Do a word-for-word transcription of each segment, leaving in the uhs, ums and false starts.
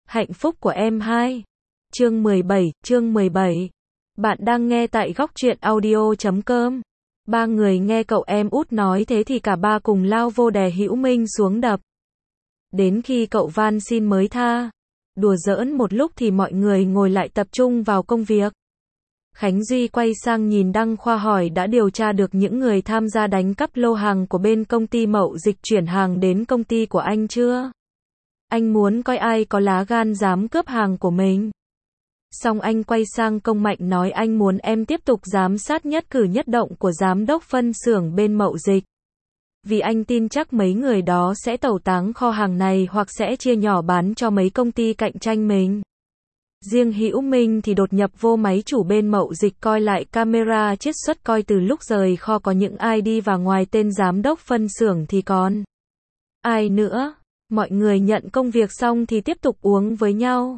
Hạnh phúc của em hai. Chương mười bảy, chương mười bảy. Bạn đang nghe tại góc truyện audio chấm com. Ba người nghe cậu em út nói thế thì cả ba cùng lao vô đè Hữu Minh xuống đập. Đến khi cậu van xin mới tha. Đùa giỡn một lúc thì mọi người ngồi lại tập trung vào công việc. Khánh Duy quay sang nhìn Đăng Khoa hỏi đã điều tra được những người tham gia đánh cắp lô hàng của bên công ty Mậu Dịch chuyển hàng đến công ty của anh chưa? Anh muốn coi ai có lá gan dám cướp hàng của mình. Xong anh quay sang Công Mạnh nói anh muốn em tiếp tục giám sát nhất cử nhất động của giám đốc phân xưởng bên Mậu Dịch. Vì anh tin chắc mấy người đó sẽ tẩu táng kho hàng này hoặc sẽ chia nhỏ bán cho mấy công ty cạnh tranh mình. Riêng Hữu Minh thì đột nhập vô máy chủ bên Mậu Dịch coi lại camera chiết xuất coi từ lúc rời kho có những ai đi và ngoài tên giám đốc phân xưởng thì còn ai nữa. Mọi người nhận công việc xong thì tiếp tục uống với nhau.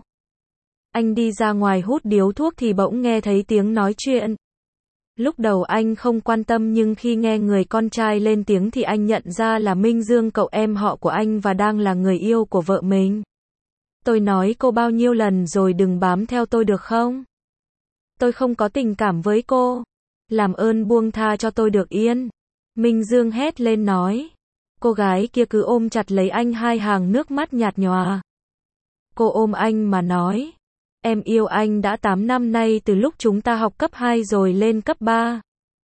Anh đi ra ngoài hút điếu thuốc thì bỗng nghe thấy tiếng nói chuyện. Lúc đầu anh không quan tâm nhưng khi nghe người con trai lên tiếng thì anh nhận ra là Minh Dương, cậu em họ của anh và đang là người yêu của vợ mình. Tôi nói cô bao nhiêu lần rồi đừng bám theo tôi được không? Tôi không có tình cảm với cô. Làm ơn buông tha cho tôi được yên. Minh Dương hét lên nói. Cô gái kia cứ ôm chặt lấy anh, hai hàng nước mắt nhạt nhòa. Cô ôm anh mà nói. Em yêu anh đã tám năm nay, từ lúc chúng ta học cấp hai rồi lên cấp ba.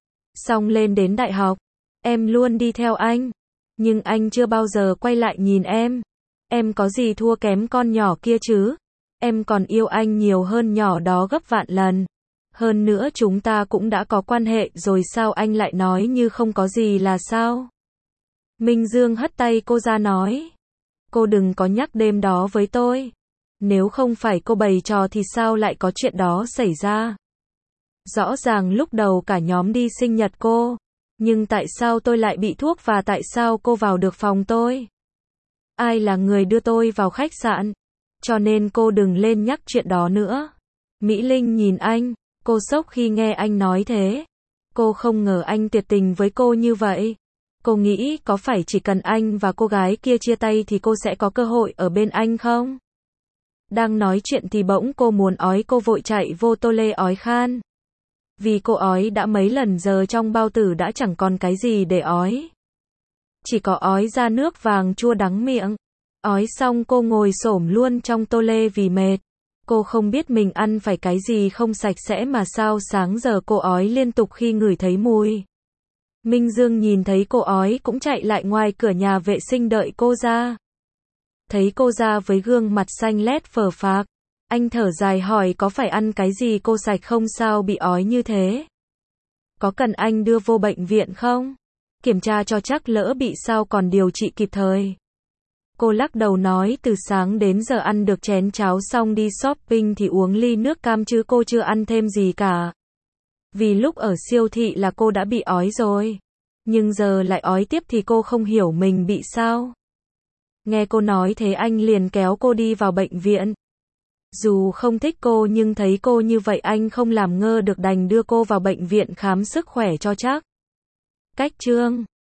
Xong lên đến đại học. Em luôn đi theo anh. Nhưng anh chưa bao giờ quay lại nhìn em. Em có gì thua kém con nhỏ kia chứ? Em còn yêu anh nhiều hơn nhỏ đó gấp vạn lần. Hơn nữa chúng ta cũng đã có quan hệ rồi, sao anh lại nói như không có gì là sao? Minh Dương hất tay cô ra nói. Cô đừng có nhắc đêm đó với tôi. Nếu không phải cô bày trò thì sao lại có chuyện đó xảy ra? Rõ ràng lúc đầu cả nhóm đi sinh nhật cô. Nhưng tại sao tôi lại bị thuốc và tại sao cô vào được phòng tôi? Ai là người đưa tôi vào khách sạn? Cho nên cô đừng lên nhắc chuyện đó nữa. Mỹ Linh nhìn anh. Cô sốc khi nghe anh nói thế. Cô không ngờ anh tuyệt tình với cô như vậy. Cô nghĩ có phải chỉ cần anh và cô gái kia chia tay thì cô sẽ có cơ hội ở bên anh không? Đang nói chuyện thì bỗng cô muốn ói, cô vội chạy vô toilet ói khan. Vì cô ói đã mấy lần giờ trong bao tử đã chẳng còn cái gì để ói. Chỉ có ói ra nước vàng chua đắng miệng. Ói xong cô ngồi xổm luôn trong toilet vì mệt. Cô không biết mình ăn phải cái gì không sạch sẽ mà sao sáng giờ cô ói liên tục khi ngửi thấy mùi. Minh Dương nhìn thấy cô ói cũng chạy lại ngoài cửa nhà vệ sinh đợi cô ra. Thấy cô ra với gương mặt xanh lét phờ phạc, anh thở dài hỏi có phải ăn cái gì cô sạch không, sao bị ói như thế? Có cần anh đưa vô bệnh viện không? Kiểm tra cho chắc, lỡ bị sao còn điều trị kịp thời. Cô lắc đầu nói từ sáng đến giờ ăn được chén cháo xong đi shopping thì uống ly nước cam chứ cô chưa ăn thêm gì cả. Vì lúc ở siêu thị là cô đã bị ói rồi. Nhưng giờ lại ói tiếp thì cô không hiểu mình bị sao. Nghe cô nói thế anh liền kéo cô đi vào bệnh viện. Dù không thích cô nhưng thấy cô như vậy anh không làm ngơ được đành đưa cô vào bệnh viện khám sức khỏe cho chắc. Cách chương